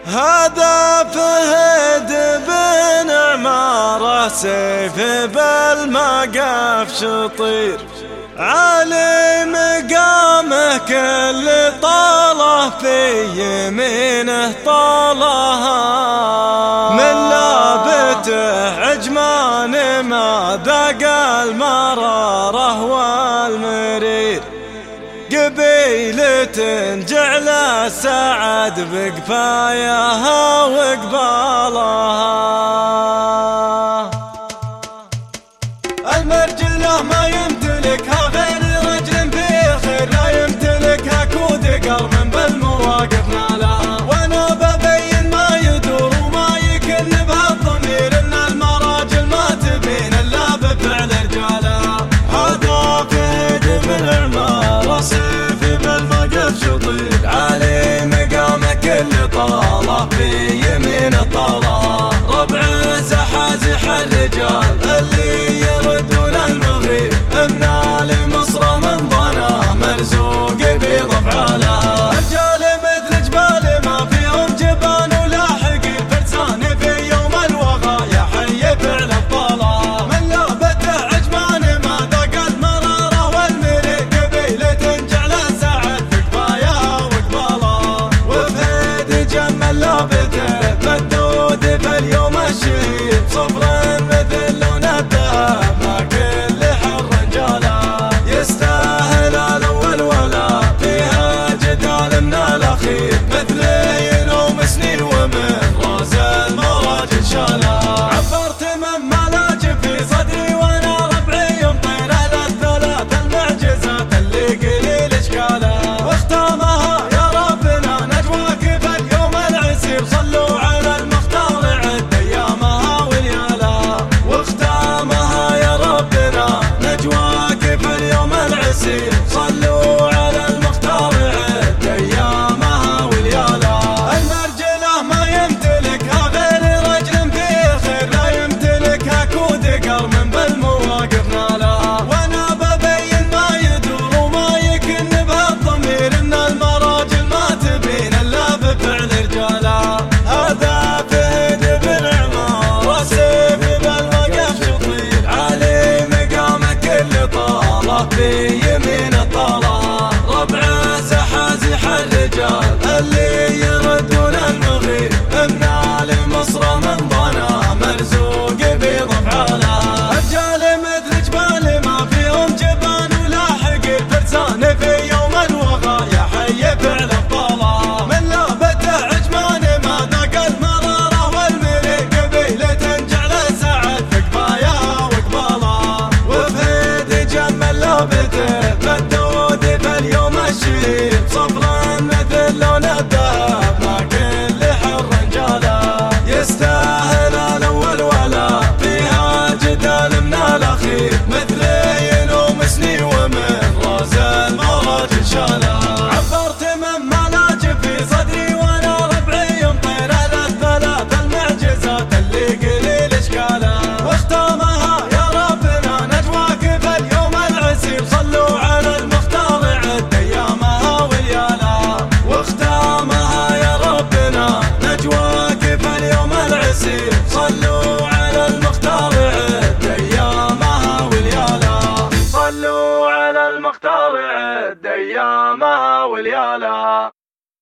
هذا فهد بن عمارة سيف بالمقف شطير، عالي مقامه كل طاله في يمينه طالها، من لابته عجمان ما ذاق المرارة والمرير، قبيلة جعل السعد بقفاياها وقبالها. المرجلة ما يمتلكها غير رجل فيه خير، لا يمتلكها كود قرم بالمواقف نالها، وانا ببين ما يدور وما يكن بها الضمير، ان المراجل ما تبين الا بفعل رجالها. هذا فهد بن عمارة سيف بالمقف شطير، عالي مقامه كل طاله في يمين طاله، ربعه زحازح الرجال اللي يردون المغرب، ابناء مصر من ضنا مرزوق بضفعالها. رجال مثل جبال ما فيهم جبان ولا حقير، فرسان في يوم الوغى يحيي فعل الطلا، من لابته عجمان ما ذاق المرارة والمرير، قبيلة جعل السعد بكفاياها وقبالها. وفهد جمل لابته مدود في اليوم الشهير،